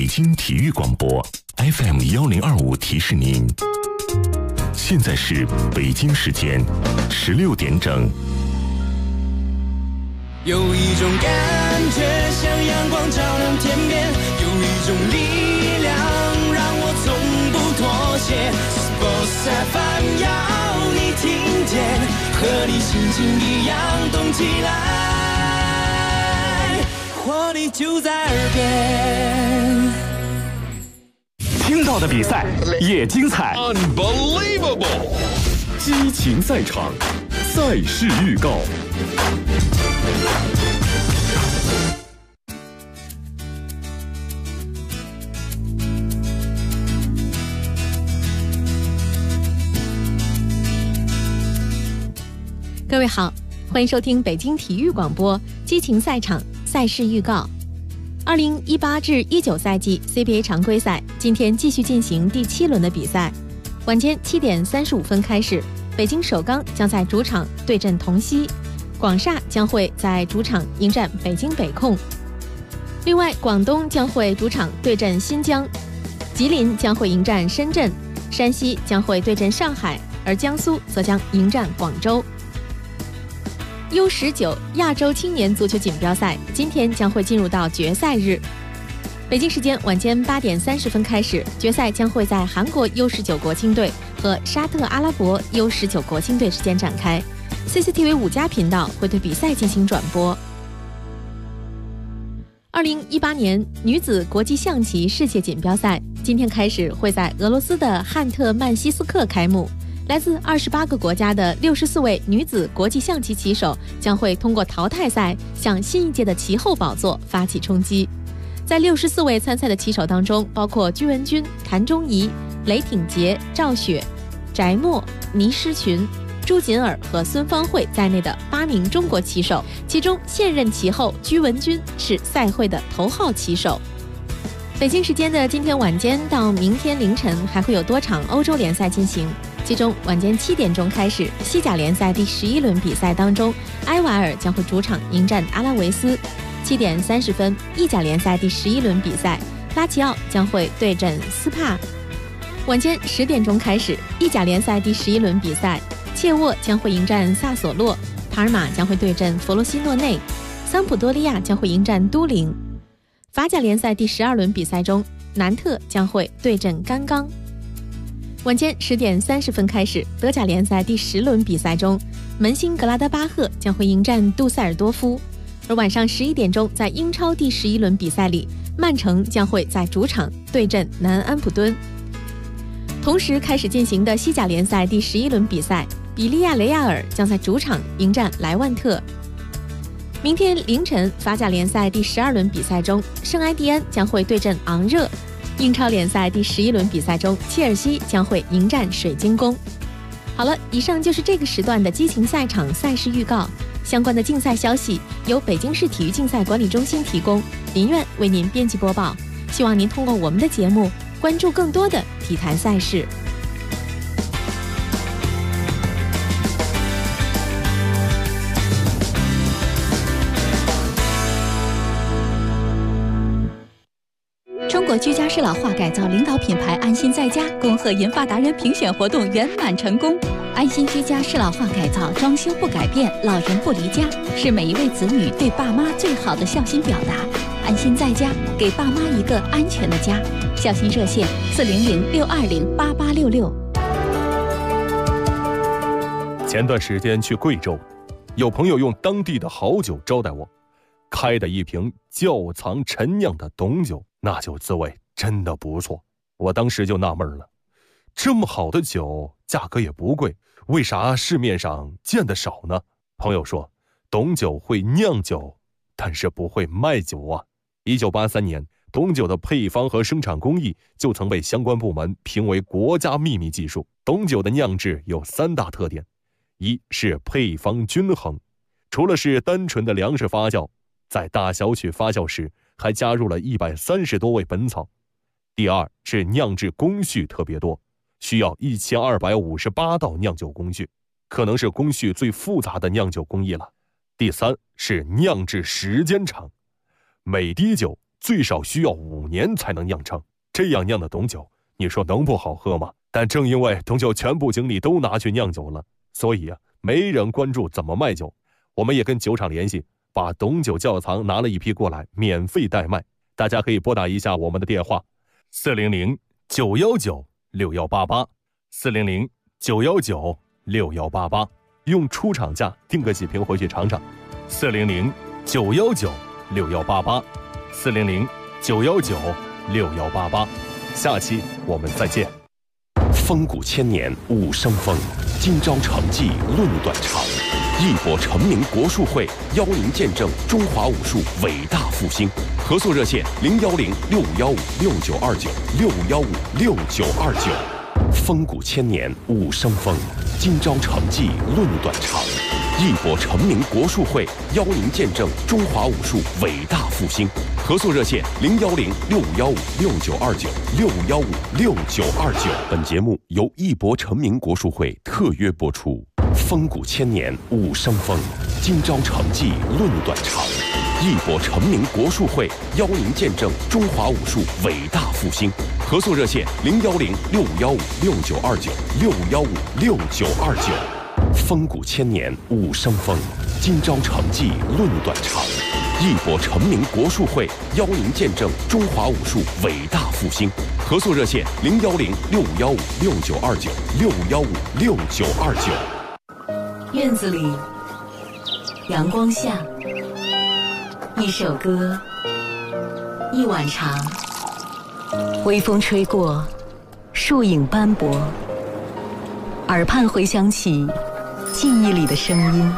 京体育广播 FM1025提示您，现在是北京时间16点整。 有一种感觉像阳光照亮天边，有一种力量让我从不妥协。Sports FM 要你听见，和你心情一样动起来，活力就在耳边。 听到的比赛也精彩 Unbelievable 激情赛场，赛事预告。 各位好，欢迎收听北京体育广播激情赛场赛事预告。2018至19赛季 CBA 常规赛今天继续进行第7轮的比赛。晚间7点35分开始，北京首钢将在主场对阵同曦，广厦将会在主场迎战北京北控。另外，广东将会主场对阵新疆，吉林将会迎战深圳，山西将会对阵上海，而江苏则将迎战广州。U19 亚洲青年足球锦标赛今天将会进入到决赛日。北京时间晚间8点30分开始，决赛将会在韩国 U19 国青队和沙特阿拉伯 U19 国青队之间展开。CCTV 5+频道会对比赛进行转播。2018年女子国际象棋世界锦标赛今天开始会在俄罗斯的汉特曼西斯克开幕。来自28个国家的64位女子国际象棋棋手将会通过淘汰赛向新一届的棋后宝座发起冲击。在64位参赛的棋手当中，包括鞠文君、谭忠仪、雷挺杰、赵雪、翟墨、倪诗群、朱瑾儿和孙芳慧在内的8名中国棋手，其中现任棋后鞠文君是赛会的头号棋手。北京时间的今天晚间到明天凌晨还会有多场欧洲联赛进行，其中晚间7点钟开始，西甲联赛第11轮比赛当中，埃瓦尔将会主场迎战阿拉维斯。7点30分，意甲联赛第11轮比赛，拉齐奥将会对阵斯帕。晚间10点钟开始，意甲联赛第11轮比赛，切沃将会迎战萨索洛，帕尔马将会对阵佛罗西诺内，桑普多利亚将会迎战都灵。法甲联赛第12轮比赛中，南特将会对阵甘刚。晚间10点30分开始，德甲联赛第10轮比赛中，门兴格拉德巴赫将会迎战杜塞尔多夫。而晚上11点钟，在英超第11轮比赛里，曼城将会在主场对阵南安普敦。同时开始进行的西甲联赛第11轮比赛，比利亚雷亚尔将在主场迎战莱万特。明天凌晨，法甲联赛第12轮比赛中，圣埃蒂安将会对阵昂热。英超联赛第11轮比赛中，切尔西将会迎战水晶宫。好了，以上就是这个时段的激情赛场赛事预告。相关的竞赛消息由北京市体育竞赛管理中心提供，林苑为您编辑播报。希望您通过我们的节目关注更多的体坛赛事。 中国居家适老化改造领导品牌安心在家恭贺银发达人评选活动圆满成功。安心居家适老化改造，装修不改变，老人不离家，是每一位子女对爸妈最好的孝心表达。安心在家，给爸妈一个安全的家。孝心热线400-620-8866。 前段时间去贵州，有朋友用当地的好酒招待我，开的一瓶窖藏陈酿的董酒，那酒滋味真的不错。我当时就纳闷了，这么好的酒价格也不贵，为啥市面上见得少呢？朋友说，董酒会酿酒，但是不会卖酒啊。1983年，董酒的配方和生产工艺就曾被相关部门评为国家秘密技术。董酒的酿制有3大特点：一是配方均衡，除了是单纯的粮食发酵，在大小曲发酵时还加入了130多味本草。第二是酿制工序特别多，需要1258道酿酒工序，可能是工序最复杂的酿酒工艺了。第三是酿制时间长，每滴酒最少需要5年才能酿成。这样酿的董酒，你说能不好喝吗？但正因为董酒全部精力都拿去酿酒了，所以没人关注怎么卖酒。我们也跟酒厂联系，把董酒窖藏拿了一批过来，免费代卖。大家可以拨打一下我们的电话：400-919-6188 400-919-6188，用出厂价订个几瓶回去尝尝。400-919-6188 400-919-6188。下期我们再见。 风骨千年武生风，今朝成绩论短长。一博成名国术会邀您见证中华武术伟大复兴。合作热线：010-6515-6929 615-6929。风骨千年武生风，今朝成绩论短长。一博成名国术会邀您见证中华武术伟大复兴。合作热线：010-6515-6929 615-6929。本节目由一博成名国术会特约播出。风骨千年武生风，今朝成绩论短长。一博成名国术会邀您见证中华武术伟大复兴。合作热线：010-6515-6929 615-6929。风骨千年武生风，今朝成绩论短长。一博成名国术会邀您见证中华武术伟大复兴。合作热线：010-6515-6929 615-6929。 院子里，阳光下，一首歌，一碗茶，微风吹过，树影斑驳，耳畔回响起记忆里的声音。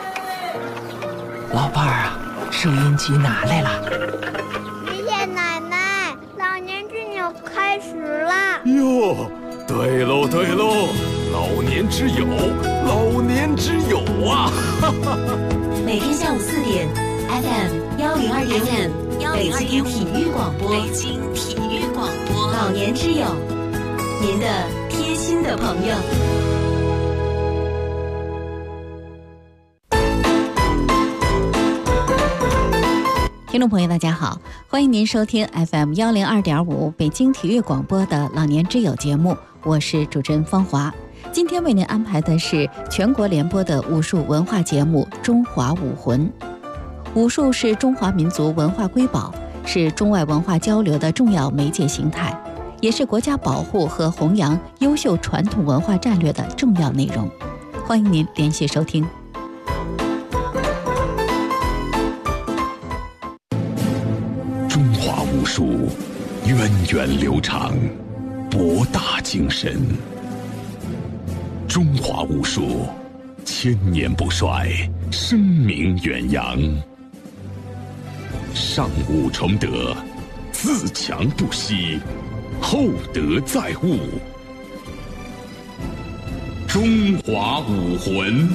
老伴儿啊，收音机拿来了。 爷爷奶奶，老年之友开始了。 哟，对喽对喽，老年之友，老年之友啊！ 每天下午4点 ，FM 102.5，北京体育广播，老年之友，您的贴心的朋友。听众朋友大家好，欢迎您收听 FM 102.5北京体育广播的老年之友节目，我是主持人方华。今天为您安排的是全国联播的武术文化节目《中华武魂》。武术是中华民族文化瑰宝，是中外文化交流的重要媒介形态，也是国家保护和弘扬优秀传统文化战略的重要内容。欢迎您连续收听。 中华武术源远流长，博大精深。中华武术千年不衰，声名远扬。上武崇德，自强不息，厚德载物。中华武魂。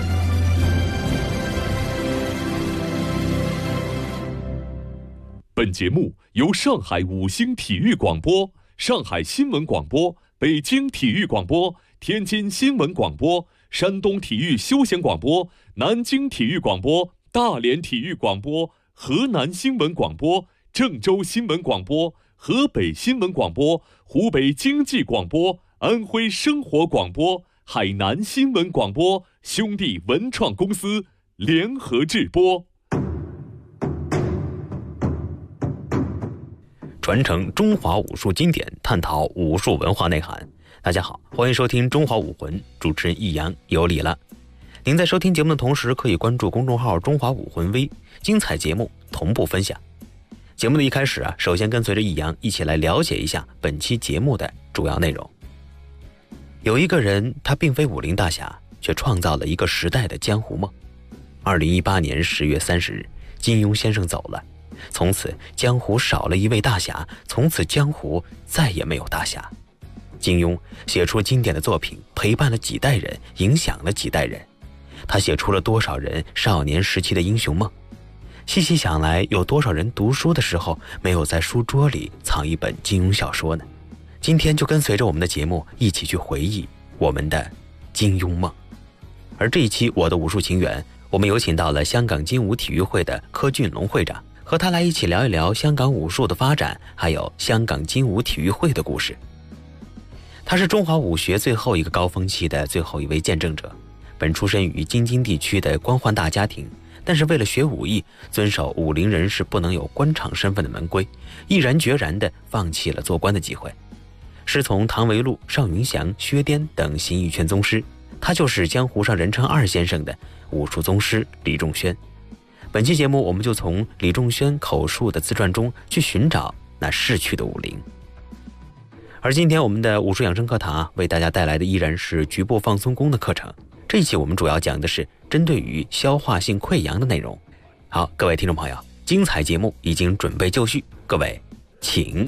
本节目由上海五星体育广播、上海新闻广播、北京体育广播、天津新闻广播、山东体育休闲广播、南京体育广播、大连体育广播、河南新闻广播、郑州新闻广播、河北新闻广播、湖北经济广播、安徽生活广播、海南新闻广播兄弟文创公司联合制播。 传承中华武术经典，探讨武术文化内涵。大家好，欢迎收听中华武魂，主持人易阳有礼了。您在收听节目的同时，可以关注公众号中华武魂微，精彩节目同步分享。节目的一开始首先跟随着易阳一起来了解一下本期节目的主要内容。有一个人，他并非武林大侠，却创造了一个时代的江湖梦。2018年10月30日，金庸先生走了，从此江湖少了一位大侠，从此江湖再也没有大侠。金庸写出经典的作品，陪伴了几代人，影响了几代人。他写出了多少人少年时期的英雄梦？细细想来，有多少人读书的时候没有在书桌里藏一本金庸小说呢？今天就跟随着我们的节目一起去回忆我们的金庸梦。而这一期我的武术情缘，我们有请到了香港精武体育会的柯俊龙会长和他来一起聊一聊香港武术的发展，还有香港精武体育会的故事。他是中华武学最后一个高峰期的最后一位见证者，本出身于京津地区的官宦大家庭，但是为了学武艺，遵守武林人士不能有官场身份的门规，毅然决然地放弃了做官的机会，师从唐维禄、邵云祥、薛颠等形意拳宗师。他就是江湖上人称二先生的武术宗师李仲轩。本期节目我们就从李仲轩口述的自传中去寻找那逝去的武林。而今天我们的武术养生课堂为大家带来的依然是局部放松功的课程。这一期我们主要讲的是针对于消化性溃疡的内容。好，各位听众朋友，精彩节目已经准备就绪，各位请。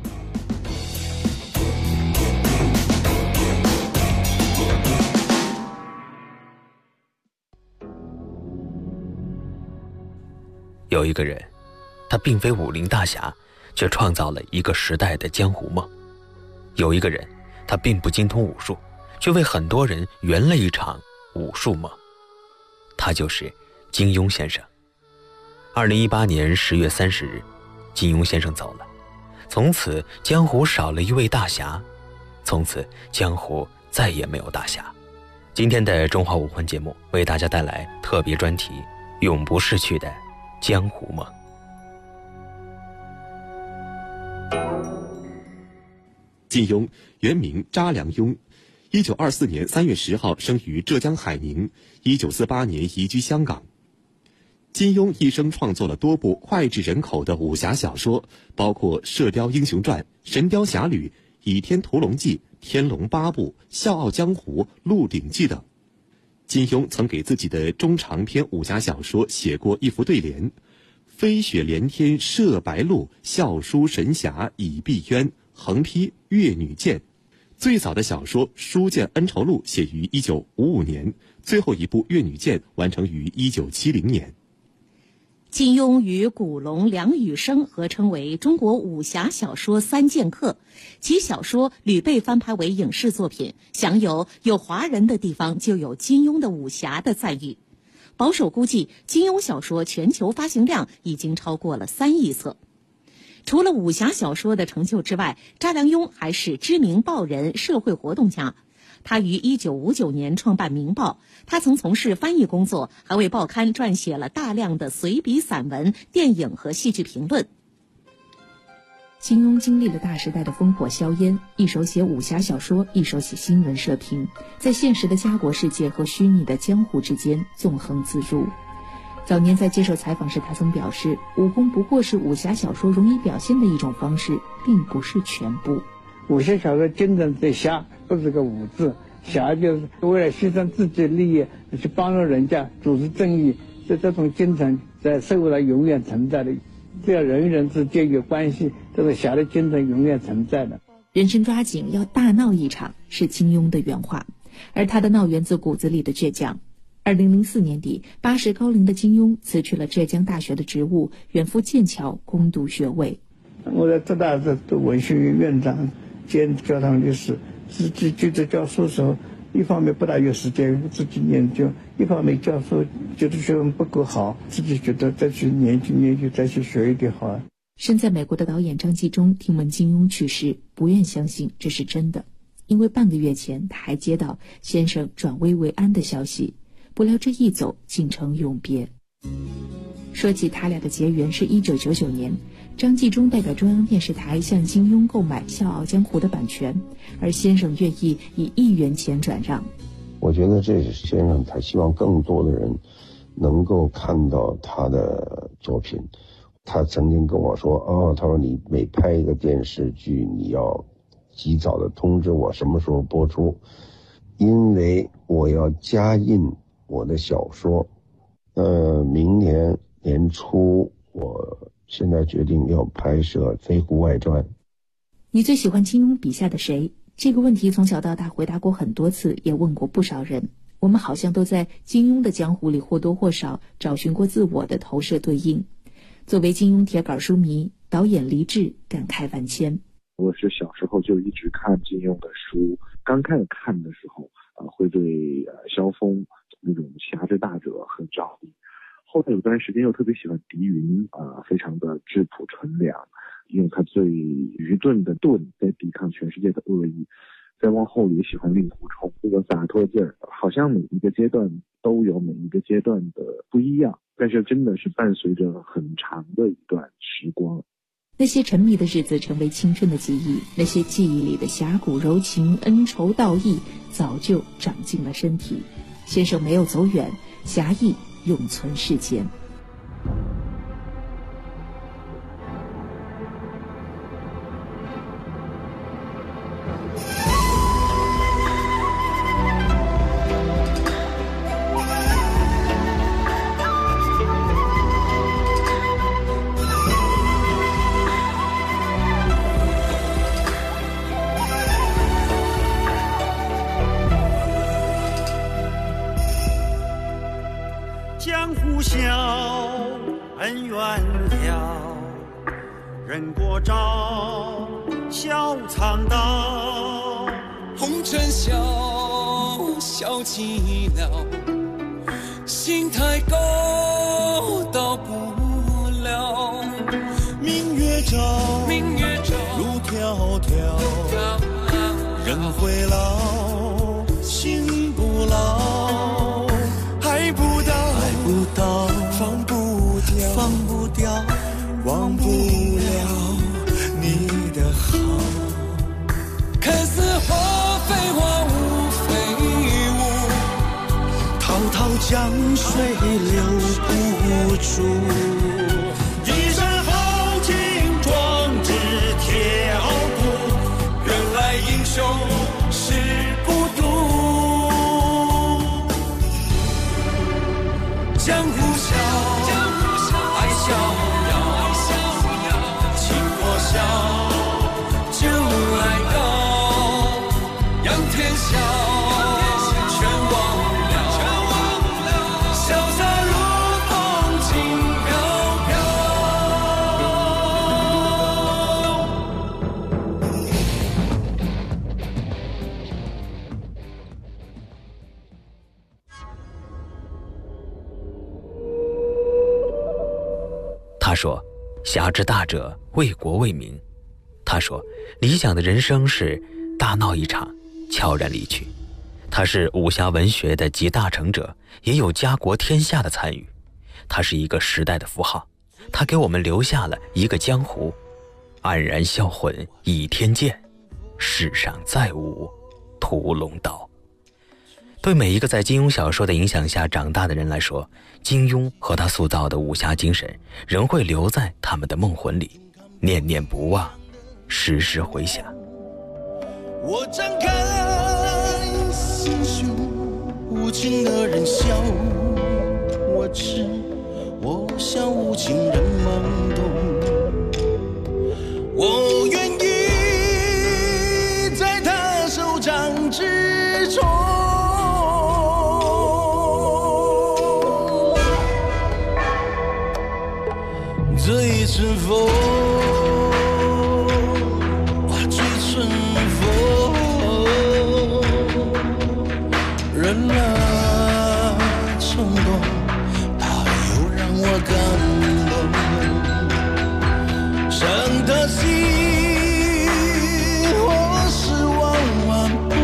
有一个人，他并非武林大侠，却创造了一个时代的江湖梦。有一个人，他并不精通武术，却为很多人圆了一场武术梦。他就是金庸先生。2018年10月30日，金庸先生走了，从此江湖少了一位大侠，从此江湖再也没有大侠。今天的中华武魂节目为大家带来特别专题，永不逝去的江湖梦。 金庸原名查良镛，1924年3月10号生于浙江海宁，1948年移居香港。金庸一生创作了多部脍炙人口的武侠小说，包括《射雕英雄传》《神雕侠侣》《倚天屠龙记》《天龙八部》《笑傲江湖》《鹿鼎记》等。金庸曾给自己的中长篇武侠小说写过一副对联：飞雪连天射白鹿，笑书神侠倚碧鸳，横批越女剑。最早的小说《书剑恩仇录》写于1955年，最后一部《越女剑》完成于1970年。 金庸与古龙、梁羽生合称为中国武侠小说三剑客，其小说屡被翻拍为影视作品，享有华人的地方就有金庸的武侠的赞誉。保守估计，金庸小说全球发行量已经超过了3亿册。除了武侠小说的成就之外，查良镛还是知名报人、社会活动家。他于1959年创办《明报》，他曾从事翻译工作，还为报刊撰写了大量的随笔散文、电影和戏剧评论。 金庸经历了大时代的烽火硝烟，一手写武侠小说，一手写新闻社评，在现实的家国世界和虚拟的江湖之间纵横自如。早年在接受采访时，他曾表示，武功不过是武侠小说容易表现的一种方式，并不是全部。 武侠小说精神在侠，不是个武字，侠就是为了牺牲自己的利益去帮助人家，主持正义，这种精神在社会上永远存在的。只要人与人之间有关系，这个侠的精神永远存在的。 人生抓紧，要大闹一场，是金庸的原话，而他的闹源自骨子里的倔强。2004年底，80高龄的金庸辞去了浙江大学的职务，远赴剑桥攻读学位。 我在浙大的文学院院长兼教堂律师，自己就在教书的时候，一方面不大有时间自己研究，一方面教书觉得学问不够好，自己觉得再去研究再去学一点好。 身在美国的导演张纪中听闻金庸去世，不愿相信这是真的，因为半个月前他还接到先生转危为安的消息，不料这一走竟成永别。说起他俩的结缘，是1999年，张纪中代表中央电视台向金庸购买《笑傲江湖》的版权，而先生愿意以1元钱转让。 我觉得这是先生他希望更多的人能够看到他的作品。他曾经跟我说，他说你每拍一个电视剧，你要及早的通知我什么时候播出，因为我要加印我的小说。明年年初，我现在决定要拍摄《飞狐外传》。 你最喜欢金庸笔下的谁？这个问题从小到大回答过很多次，也问过不少人。我们好像都在金庸的江湖里或多或少找寻过自我的投射对应。作为金庸铁杆书迷，导演黎志感慨万千。 我是小时候就一直看金庸的书，刚开始看的时候，会对萧峰那种侠之大者很着迷。 后有段时间又特别喜欢狄云非常的质朴纯良，用他最愚钝的钝在抵抗全世界的恶意。再往后也喜欢令狐冲，这个洒脱劲儿，好像每一个阶段都有每一个阶段的不一样，但是真的是伴随着很长的一段时光。 那些沉迷的日子成为青春的记忆，那些记忆里的侠骨柔情、恩仇道义早就长进了身体。先生没有走远，侠义永存世间。 江湖笑，恩怨了，人过招，笑藏刀。 红尘笑，笑寂寥，心太高，到不了。 明月照，路迢迢，人会老，心不老。爱不到，放不掉，忘不了你的好。 看似花非花，雾非雾， 滔滔江水留不住。一身豪情壮志铁傲骨， 原来英雄是孤独。江湖笑，爱逍遥，情或笑，酒来高，仰天笑，全忘了，潇洒如风轻飘他说，侠之大者，为国为民。他说，理想的人生是大闹一场，悄然离去。他是武侠文学的集大成者，也有家国天下的参与。他是一个时代的符号，他给我们留下了一个江湖。黯然销魂倚天剑，世上再无屠龙刀。对每一个在金庸小说的影响下长大的人来说，金庸和他塑造的武侠精神仍会留在他们的梦魂里，念念不忘，时时回想。 我张开心胸，无情的人笑我痴，我笑无情人懵懂。我愿意在他手掌之中，这一阵风，吹春风，人啊冲动，它又让我感动。伤的心，我是万万不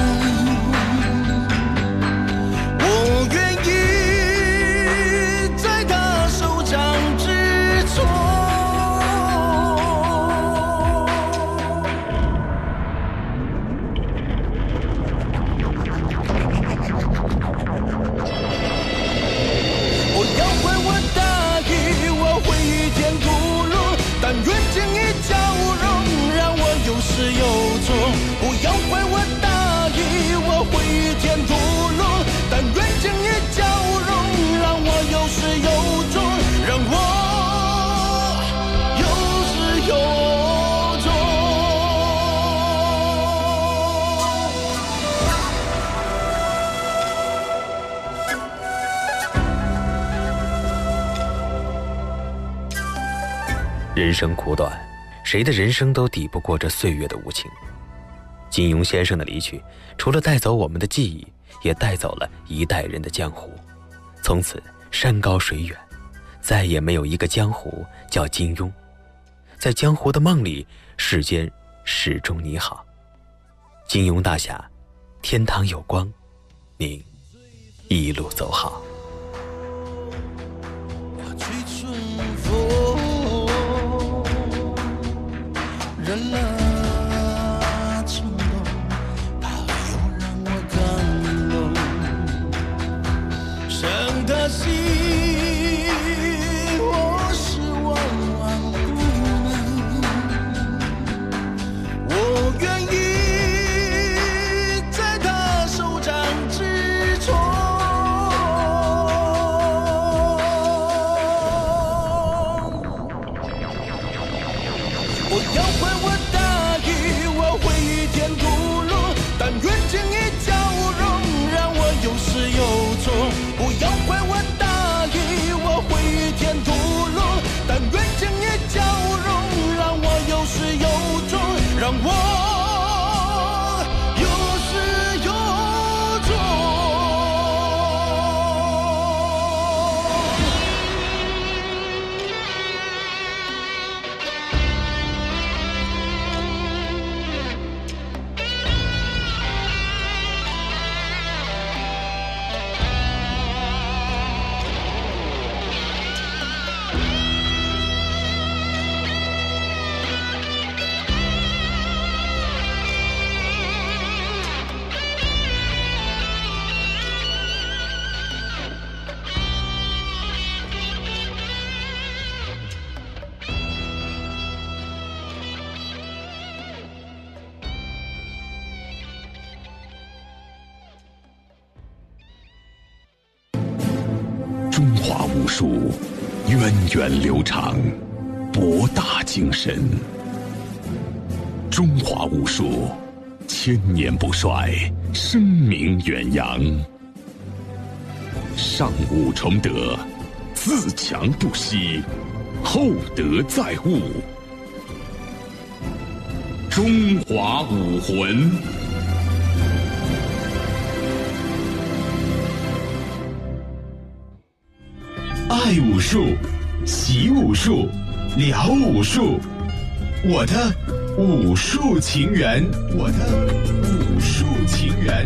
能。我愿意在他手掌之中。我要为我大义，我会与天屠龙，但愿经一交融，让我有始有终。不要怪我大意，我会与天屠龙，但愿经一交融，让我有始有终，让我有始有终。 人生苦短，谁的人生都抵不过这岁月的无情。金庸先生的离去，除了带走我们的记忆，也带走了一代人的江湖。从此， 山高水远，再也没有一个江湖叫金庸。在江湖的梦里，世间始终你好。金庸大侠，天堂有光，您一路走好。 人了情动，它又让我感动。伤的心，我是万万不能。我愿意在他手掌之中。我要回我大意，我会与天独路，但愿经一交融，让我有始有终。不要怪我大意，我会与天独路，但愿经一交融，让我有始有终，让我有始有终。 中华武术源远流长，博大精深。中华武术千年不衰，声名远扬。上武崇德，自强不息，厚德载物。中华武魂。爱武术，习武术，聊武术，我的武术情缘，我的武术情缘。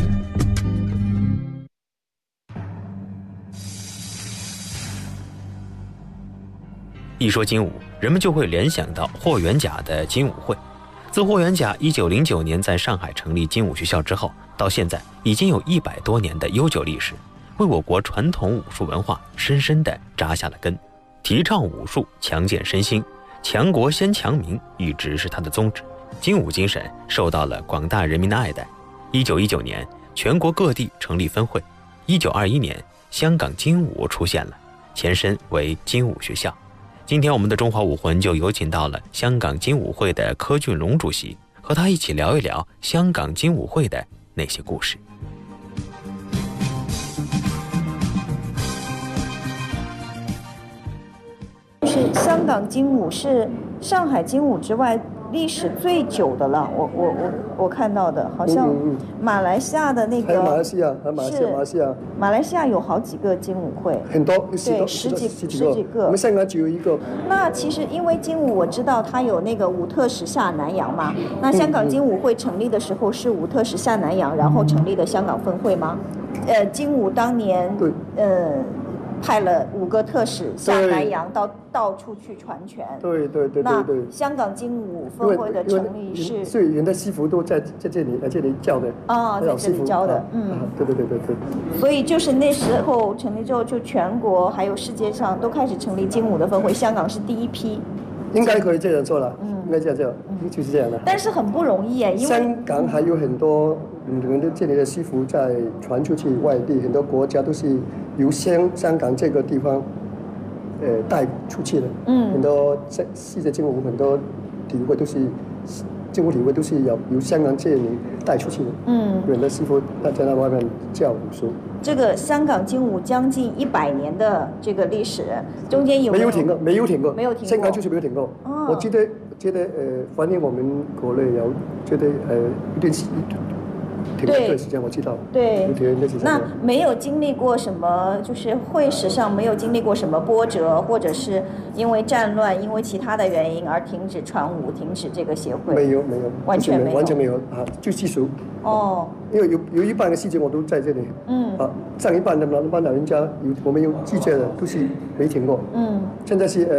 一说精武，人们就会联想到霍元甲的精武会。自霍元甲1909年在上海成立精武学校之后，到现在已经有100多年的悠久历史，为我国传统武术文化深深地扎下了根。提倡武术，强健身心，强国先强民，一直是他的宗旨。精武精神受到了广大人民的爱戴。1919年，全国各地成立分会。1921年，香港精武出现了，前身为精武学校。今天我们的中华武魂就有请到了香港精武会的柯俊龙主席，和他一起聊一聊香港精武会的那些故事。 是香港精武是上海精武之外历史最久的了，我看到的好像马来西亚的那个， 马来西亚有好几个精武会，很多，对，十几个。我们香港只有一个。 那其实因为精武，我知道它有那个武特使下南洋嘛。那香港精武会成立的时候是武特使下南洋，然后成立的香港分会吗？精武当年派了5个特使下南洋到处去传权。对。那香港精武分会的成立是， 所以原来师傅都在这里教的。 在这里教的。 对。 所以就是那时候成立之后，就全国还有世界上都开始成立精武的分会，香港是第一批。 应该可以这样做了，应该这样做，就是这样的。 但是很不容易因为香港还有很多这里的师傅在传出去外地，很多国家都是由香港这个地方带出去的。很多世界精武很多体育会都是精武体育会都是由香港这里带出去的。有很多师傅在那外面教武术。 这个香港精武将近100年的这个历史，中间没有停过， 香港就是没有停过。我觉得反正我们国内有觉得一停了一段时间，我知道。 对， 停了一段时间。 那没有经历过什么，就是会史上没有经历过什么波折，或者是因为战乱、因为其他的原因而停止传武、停止这个协会？ 没有， 完全没有， 完全没有啊，就技术。 哦。 因为有一半的细节我都在这里。上一半的老人家我们有记者的都是没停过。现在是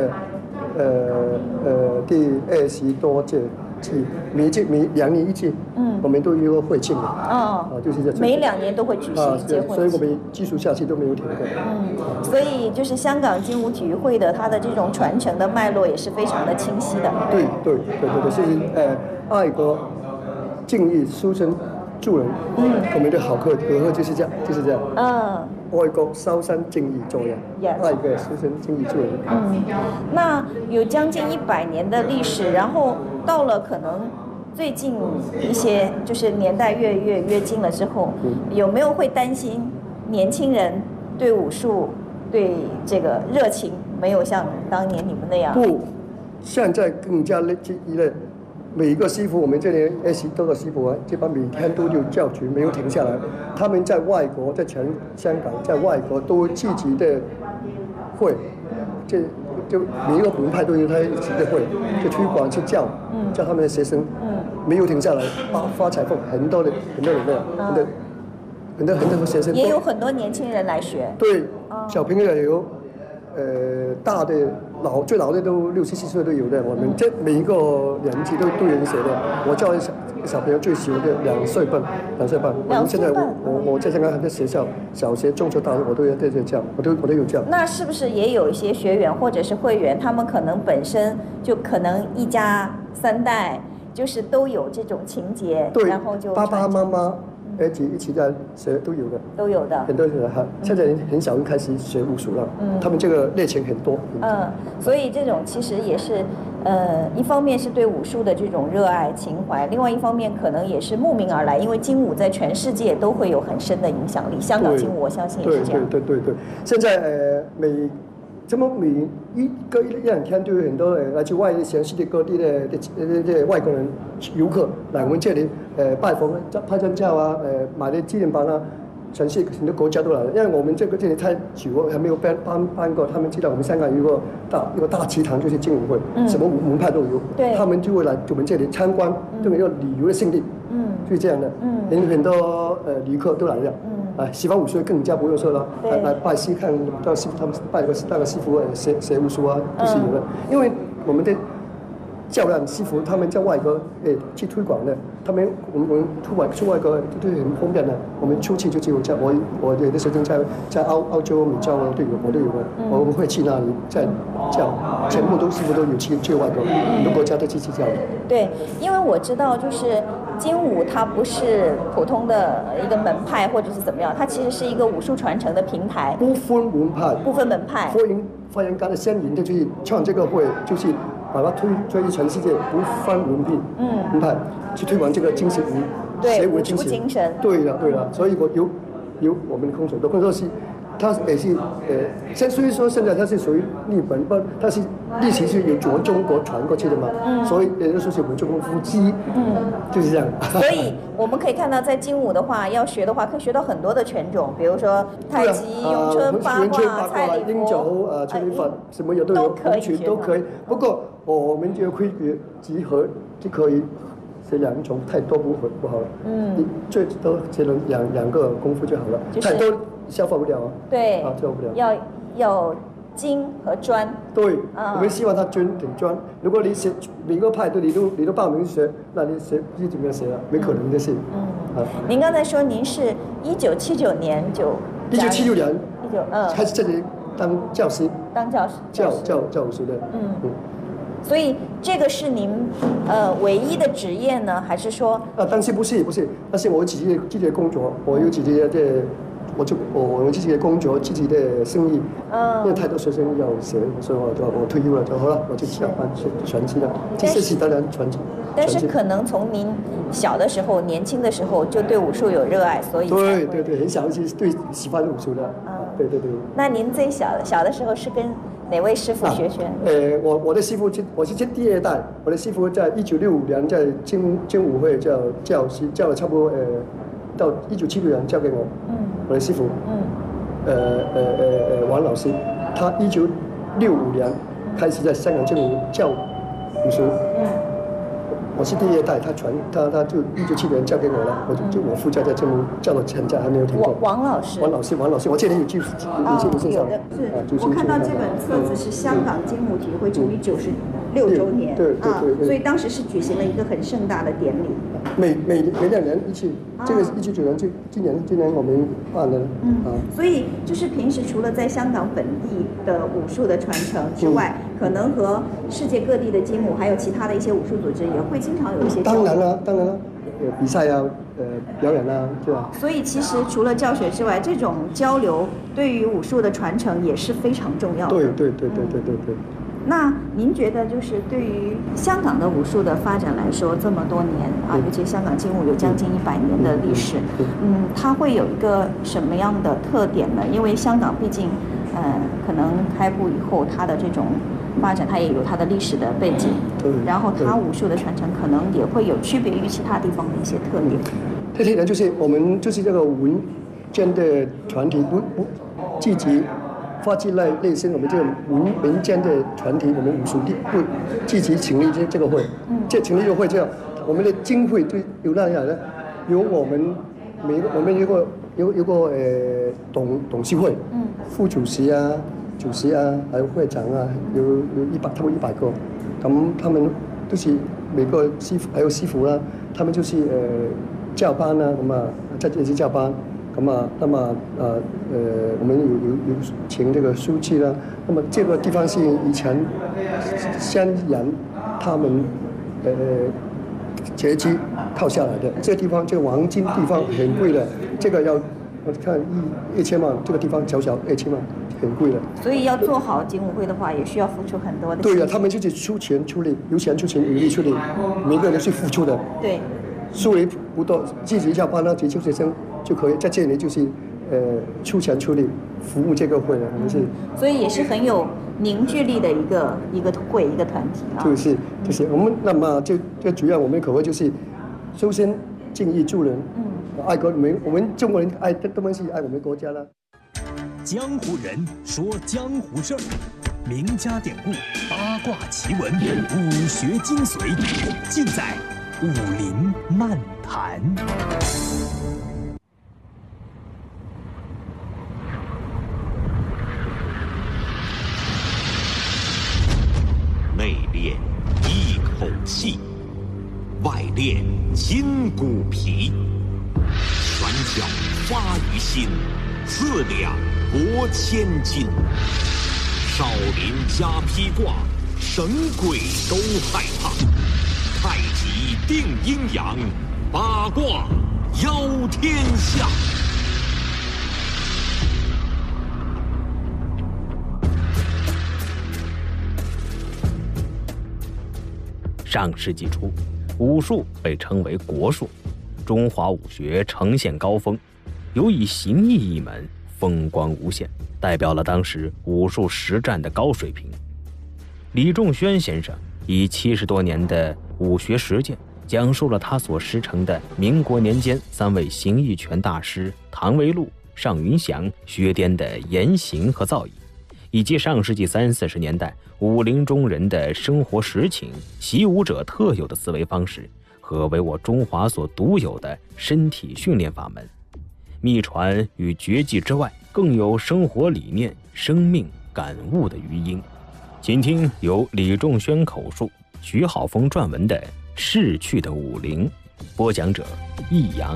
第20多届。每2年一届，我们都有会庆的，就是这每2年都会举行一届会庆， 所以我们继续下去都没有停过。 所以就是香港精武体育会的它的这种传承的脉络也是非常的清晰的。 对，是爱国、敬意、修身、助人，我们的好课就是这样，爱国、烧山、敬意、助人，爱国、修身、敬意、助人。 那有将近100年的历史，然后到了可能最近一些就是年代越近了之后，有没有会担心年轻人对武术对这个热情没有像当年你们那样？ 不，现在更加热烈。每一个师傅，我们这里20多个师傅啊，基本每天都有教学，没有停下来。他们在外国，在全香港，在外国都自己的会，就每一个门派都有他自己的会，就推广去教他们的学生，没有停下来，发财凤很多人的，很多学生， 也有很多年轻人来学。 对，小朋友也有，大的最老的都60、70岁都有的。我们这每一个年纪都有人学的。我教小朋友最小的2岁半。我们现在我在香港很多学校，小学、中学、大学我都有在这教，我都有教。 那是不是也有一些学员或者是会员，他们可能本身就可能一家3代，就是都有这种情节，然后就爸爸妈妈。一起在学都有的，很多人现在很小就开始学武术了，他们这个热情很多。 所以这种其实也是，一方面是对武术的这种热爱情怀，另外一方面可能也是慕名而来，因为精武在全世界都会有很深的影响力。香港精武我相信也是这样。 对，现在每1-2天都有很多来自全世界各地的外国人游客来我们这里拜访、拍张照啊，买的纪念版啊，全世界很多国家都来了。因为我们这里太久了，还没有搬过，他们知道我们香港有一个大祠堂，就是精武会，什么门派都有，他们就会来我们这里参观，这个旅游的胜地，就是这样的，很多旅客都来了。喜欢武术更加不用说了，来拜师看到师傅，他们拜那个师傅学武术啊，都是有的。因为我们的教练师傅他们在外国去推广的，我们出外国都很方便的。我们出去就只有教我有的学生在澳洲、美洲都有，我都有的。我们会去那里再教，全部师傅都有去外国，很多国家都去教的。 对，因为我知道就是精武它不是普通的一个门派或者是怎么样，它其实是一个武术传承的平台。 不分门派。发扬刚的先营的就是创这个会，就是把它推全世界，不分门派，去推广这个精神， 对武术精神。 对了，所以我有我们的空手道，空手道是。它也是虽然说现在它是属于日本，它是历史是由中国传过去的嘛，所以也就是说是我们中国腹肌，就是这样。 所以我们可以看到，在精武的话，要学的话，可以学到很多的拳种，比如说太极、咏春、八卦、蔡李佛、 春法，什么也都有，跆拳都可以。不过我们这个规矩集合就可以。这2种太多不好了，你最多只能两个功夫就好了，太多消化不了啊。 对， 消化不了。 要精和专。 对，我们希望他精挺专。如果你学每个派你都报名学，那你学不知怎么学了，没可能的事。 您刚才说您是1979年就 1976年开始这里当教师。教武术的。 所以这个是您唯一的职业呢，还是说？ 当时不是，但是我自己的工作，我有自己的我自己的工作，自己的生意，因为太多学生要学，所以我退休了就好了，我就下班传承了。这是当然传承。 但是可能从您小的时候、年轻的时候就对武术有热爱，所以对，很小就对喜欢武术的。对。 那您最小的时候是跟哪位师傅学拳？ 我的师傅我是第2代，我的师傅在1965年在精武会教师教了差不多到1976年交给我，我的师傅，王老师，他1965年开始在香港政府教武术，我是第2代，他就1970年交给我了，我负责在政府教到现在还没有停过。 王老师， 我这里有记录身上， 我看到这本册子是香港精武体育会成立96周年， 对， 所以当时是举行了一个很盛大的典礼。 每2年一次，这个1990年，今年我们办了。 所以就是平时除了在香港本地的武术的传承之外，可能和世界各地的精武还有其他的一些武术组织也会经常有一些交流。 当然了，比赛啊，表演啊，对吧？ 所以其实除了教学之外，这种交流对于武术的传承也是非常重要的。 对。 那您觉得就是对于香港的武术的发展来说，这么多年啊，尤其香港精武有将近100年的历史，它会有一个什么样的特点呢？因为香港毕竟，可能开埠以后，它的这种发展，它也有它的历史的背景，然后它武术的传承可能也会有区别于其他地方的一些特点。 特点就是我们就是这个民间的团体不积极。发自内心，我们这个民间的团体，我们武术队会积极成立这个会。成立这个会之后，我们的经费就有那样的，有我们有个董事会，副主席啊、主席啊，还有会长啊，差不多100个。他们都是每个师傅还有师傅啦，他们就是教班啊，在这里是教班。我们有请这个书记啦。那么这个地方是以前先人他们阶级靠下来的。这个地方这个黄金地方很贵的，这个要我看1000万，这个地方小1000万，很贵的。 所以要做好精武会的话，也需要付出很多的。 对呀，他们就是出钱出力，有钱出钱，有力出力，每个人是付出的。 对。 数力不多，自己教班到急救学生就可以在这里就是出钱出力服务这个会的，我们是。所以也是很有凝聚力的一个会一个团体啊。 就是我们那么就主要我们口号就是修身敬义助人，爱国我们中国人爱当然是爱我们国家了。 江湖人说江湖事儿，名家典故、八卦奇闻、武学精髓，尽在武林漫谈。 内练一口气，外练筋骨皮，拳脚发于心，四两拨千斤。少林加披挂，神鬼都害怕。太极定阴阳，八卦邀天下。 上世纪初，武术被称为国术，中华武学呈现高峰，尤以形意一门风光无限，代表了当时武术实战的高水平。李仲轩先生以70多年的武学实践，讲述了他所师承的民国年间3位形意拳大师唐维禄、尚云祥学颠的言行和造诣，以及上世纪30、40年代武林中人的生活实情、习武者特有的思维方式和为我中华所独有的身体训练法门。秘传与绝技之外，更有生活理念、生命感悟的余音。请听由李仲轩口述、徐浩峰撰文的《逝去的武林》，播讲者易阳。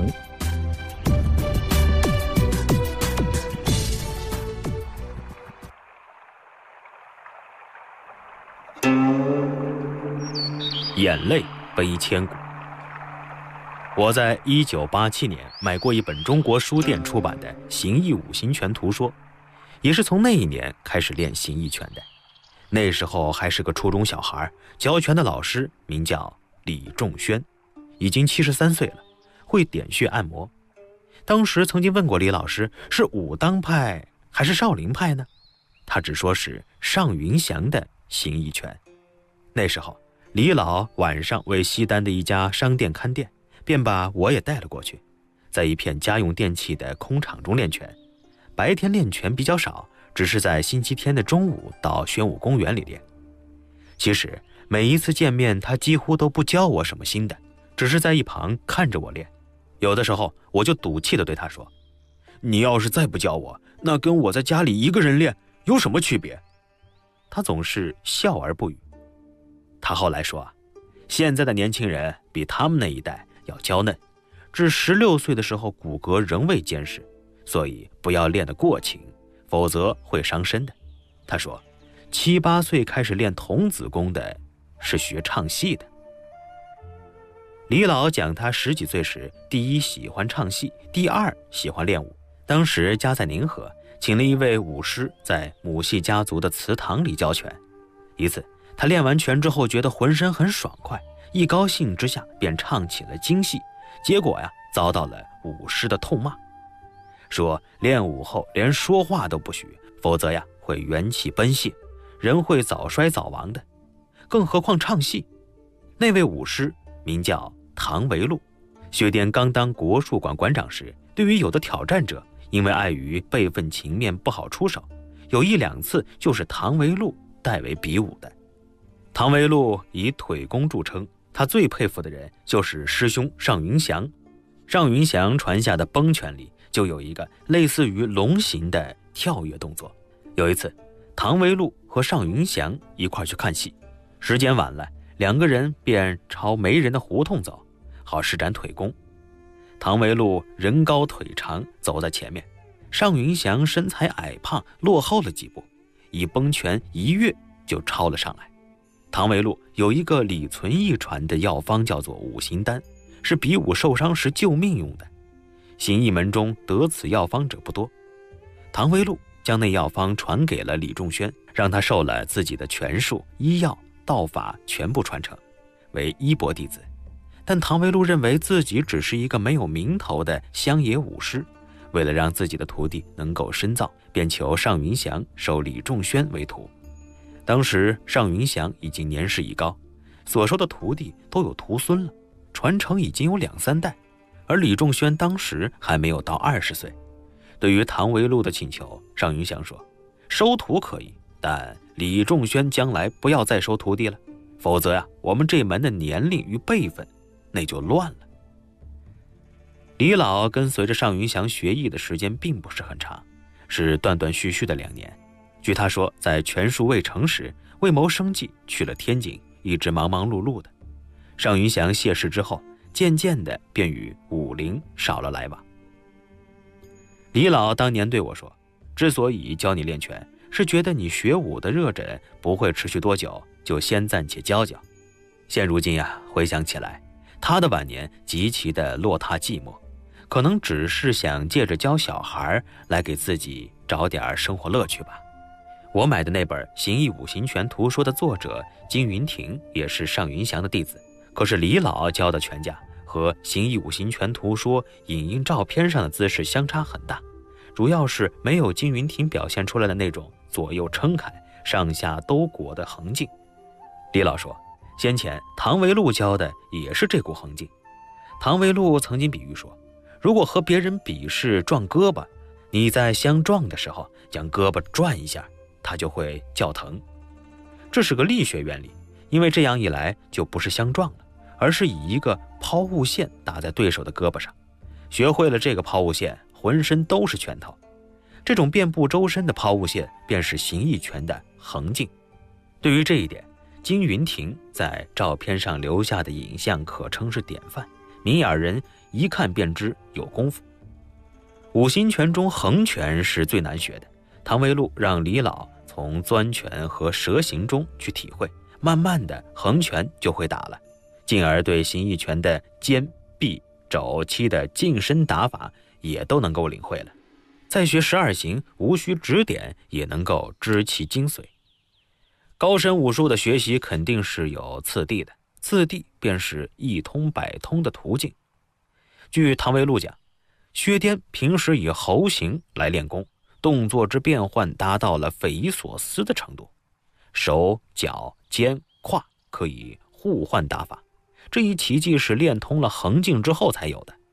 眼泪背千古。我在1987年买过一本中国书店出版的《形意五行拳图说》，也是从那一年开始练形意拳的。那时候还是个初中小孩，教拳的老师名叫李仲轩，已经73岁了，会点穴按摩。当时曾经问过李老师，是武当派还是少林派呢？他只说是尚云祥的形意拳。那时候李老晚上为西单的一家商店看店，便把我也带了过去。 在一片家用电器的空场中练拳。白天练拳比较少，只是在星期天的中午到宣武公园里练。其实每一次见面，他几乎都不教我什么新的，只是在一旁看着我练。有的时候我就赌气地对他说：“你要是再不教我，那跟我在家里一个人练有什么区别？”他总是笑而不语。他后来说现在的年轻人比他们那一代要娇嫩，至16岁的时候骨骼仍未坚实，所以不要练得过勤，否则会伤身的。他说7、8岁开始练童子功的是学唱戏的。李老讲他10几岁时，第一喜欢唱戏，第二喜欢练武。当时家在宁河，请了一位武师在母系家族的祠堂里教拳。一次他练完拳之后觉得浑身很爽快，一高兴之下便唱起了京戏，结果遭到了武师的痛骂，说练武后连说话都不许，否则会元气奔泄，人会早衰早亡的，更何况唱戏。那位武师名叫唐维禄，薛颠刚当国术馆馆长时，对于有的挑战者，因为碍于辈分情面不好出手，有1、2次就是唐维禄代为比武的。唐维禄以腿功著称，他最佩服的人就是师兄尚云祥。尚云祥传下的崩拳里就有一个类似于龙形的跳跃动作。有一次唐维禄和尚云祥一块去看戏，时间晚了，2个人便朝没人的胡同走，好施展腿功。唐维禄人高腿长，走在前面，尚云祥身材矮胖，落后了几步，以崩拳一跃就超了上来。唐维禄有一个李存义传的药方，叫做五行丹，是比武受伤时救命用的。形意门中得此药方者不多。唐维禄将那药方传给了李仲轩，让他受了自己的拳术、医药、道法全部传承，为衣钵弟子。但唐维禄认为自己只是一个没有名头的乡野武师，为了让自己的徒弟能够深造，便求尚云祥收李仲轩为徒。当时尚云祥已经年事已高，所收的徒弟都有徒孙了，传承已经有2、3代，而李仲轩当时还没有到20岁。对于唐维禄的请求，尚云祥说：“收徒可以，但李仲轩将来不要再收徒弟了，否则我们这门的年龄与辈分那就乱了。”李老跟随着尚云祥学艺的时间并不是很长，是断断续续的2年。据他说，在拳术未成时，为谋生计去了天津，一直忙忙碌碌的。尚云祥谢世之后，渐渐的便与武林少了来往。李老当年对我说，之所以教你练拳，是觉得你学武的热忱不会持续多久，就先暂且教教。现如今回想起来，他的晚年极其的落榻寂寞，可能只是想借着教小孩来给自己找点生活乐趣吧。我买的那本《形意五行拳图说》的作者金云亭也是尚云祥的弟子，可是李老教的拳架和《形意五行拳图说》影印照片上的姿势相差很大，主要是没有金云亭表现出来的那种左右撑开、上下兜裹的横劲。李老说，先前唐维禄教的也是这股横劲。唐维禄曾经比喻说，如果和别人比试撞胳膊，你在相撞的时候将胳膊转一下，它就会叫疼。这是个力学原理，因为这样一来就不是相撞了，而是以一个抛物线打在对手的胳膊上。学会了这个抛物线，浑身都是拳头。这种遍布周身的抛物线便是形意拳的横劲。对于这一点，金云亭在照片上留下的影像可称是典范，明眼人一看便知有功夫。五行拳中横拳是最难学的，唐维禄让李老从钻拳和蛇形中去体会，慢慢的横拳就会打了，进而对形意拳的肩、臂、肘、膝的近身打法也都能够领会了。再学12形，无需指点也能够知其精髓。高深武术的学习肯定是有次第的，次第便是一通百通的途径。据唐维禄讲，薛颠平时以猴形来练功，动作之变换达到了匪夷所思的程度，手、脚、肩、胯可以互换打法，这一奇迹是练通了横劲之后才有的。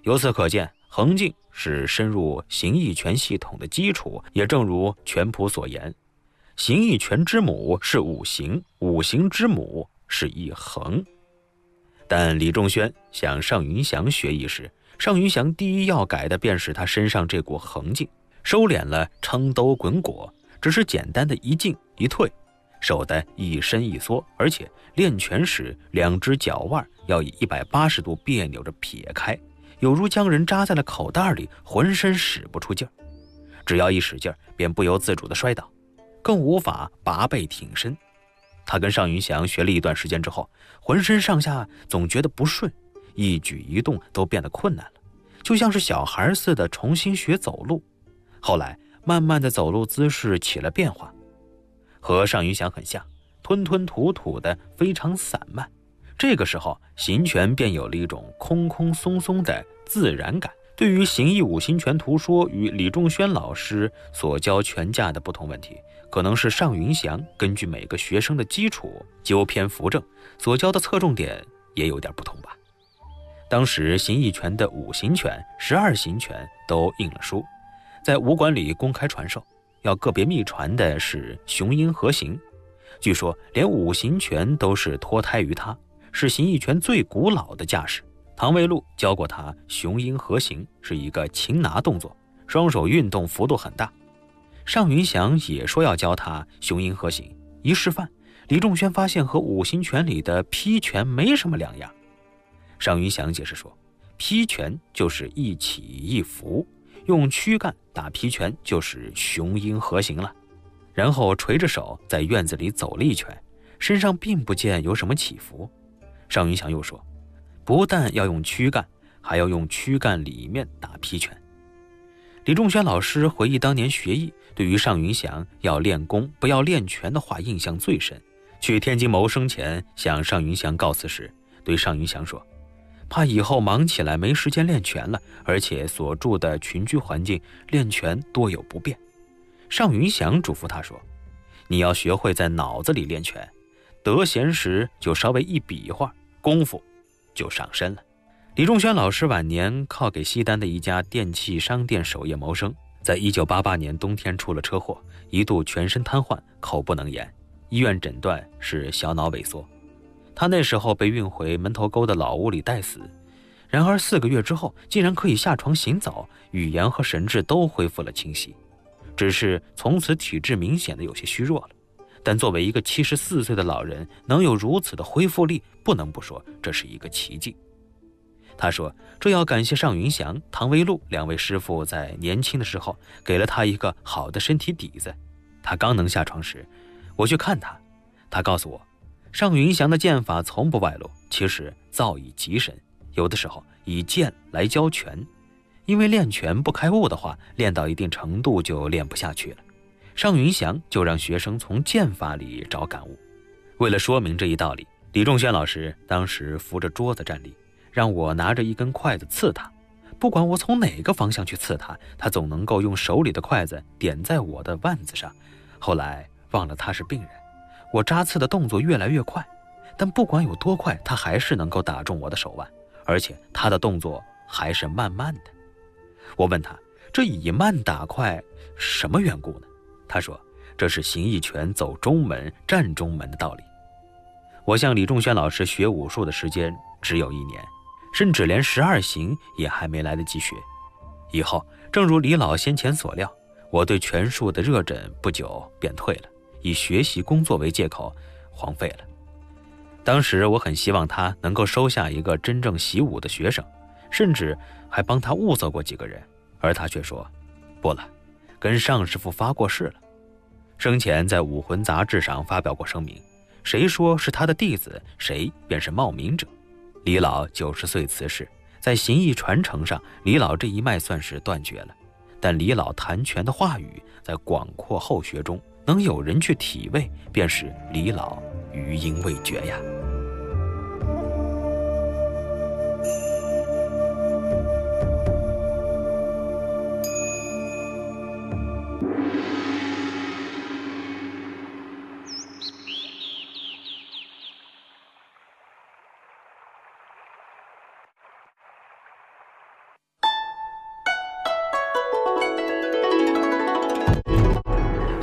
由此可见，横镜是深入形意拳系统的基础，也正如拳谱所言，形意拳之母是五行，五行之母是一横。但李仲轩向尚云祥学艺时，尚云祥第一要改的便是他身上这股横劲，收敛了撑兜滚果，只是简单的一进一退，手的一伸一缩，而且练拳时两只脚腕要以180度别扭着撇开，有如将人扎在了口袋里，浑身使不出劲儿，只要一使劲儿便不由自主地摔倒，更无法拔背挺身。他跟尚云祥学了一段时间之后，浑身上下总觉得不顺，一举一动都变得困难了，就像是小孩似的重新学走路。后来慢慢的走路姿势起了变化，和尚云祥很像，吞吞吐吐的非常散漫。这个时候形拳便有了一种空空松松的自然感。对于形意五行拳图说与李仲轩老师所教拳架的不同问题，可能是尚云祥根据每个学生的基础纠偏扶正，所教的侧重点也有点不同吧。当时形意拳的5行拳、12行拳都印了书，在武馆里公开传授，要个别秘传的是雄鹰合行。据说连5行拳都是脱胎于他，是形意拳最古老的架势。唐维禄教过他雄鹰合行，是一个擒拿动作，双手运动幅度很大。尚云祥也说要教他雄鹰合行，一示范，李仲轩发现和5行拳里的劈拳没什么两样。尚云祥解释说，劈拳就是一起一伏，用躯干打劈拳就是雄鹰合行了。然后垂着手在院子里走了一圈，身上并不见有什么起伏。尚云祥又说，不但要用躯干，还要用躯干里面打劈拳。李仲轩老师回忆当年学艺，对于尚云祥要练功不要练拳的话印象最深。去天津谋生前向尚云祥告辞时，对尚云祥说，怕以后忙起来没时间练拳了，而且所住的群居环境练拳多有不便。尚云祥嘱咐他说，你要学会在脑子里练拳，得闲时就稍微一比划，功夫就上身了。李仲轩老师晚年靠给西单的一家电器商店守夜谋生，在1988年冬天出了车祸，一度全身瘫痪，口不能言，医院诊断是小脑萎缩。他那时候被运回门头沟的老屋里待死，然而4个月之后竟然可以下床行走，语言和神志都恢复了清晰，只是从此体质明显的有些虚弱了。但作为一个74岁的老人能有如此的恢复力，不能不说这是一个奇迹。他说，这要感谢尚云祥、唐维禄2位师傅在年轻的时候给了他一个好的身体底子。他刚能下床时，我去看他，他告诉我，尚云祥的剑法从不外露，其实造诣极深，有的时候以剑来教拳，因为练拳不开悟的话，练到一定程度就练不下去了。尚云祥就让学生从剑法里找感悟。为了说明这一道理，李仲轩老师当时扶着桌子站立，让我拿着一根筷子刺他，不管我从哪个方向去刺他，他总能够用手里的筷子点在我的腕子上。后来忘了他是病人，我扎刺的动作越来越快，但不管有多快，他还是能够打中我的手腕，而且他的动作还是慢慢的。我问他，这以慢打快什么缘故呢？他说，这是形意拳走中门站中门的道理。我向李仲轩老师学武术的时间只有1年，甚至连12行也还没来得及学。以后正如李老先前所料，我对拳术的热忱不久便退了，以学习工作为借口荒废了。当时我很希望他能够收下一个真正习武的学生，甚至还帮他物色过几个人，而他却说，不了，跟尚师傅发过誓了。生前在《武魂》杂志上发表过声明，谁说是他的弟子，谁便是冒名者。李老90岁辞世，在形意传承上，李老这一脉算是断绝了。但李老谈拳的话语，在广阔后学中能有人去体味，便是李老余音未绝呀。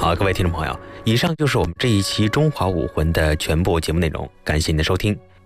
好，各位听众朋友，以上就是我们这一期中华武魂的全部节目内容，感谢您的收听。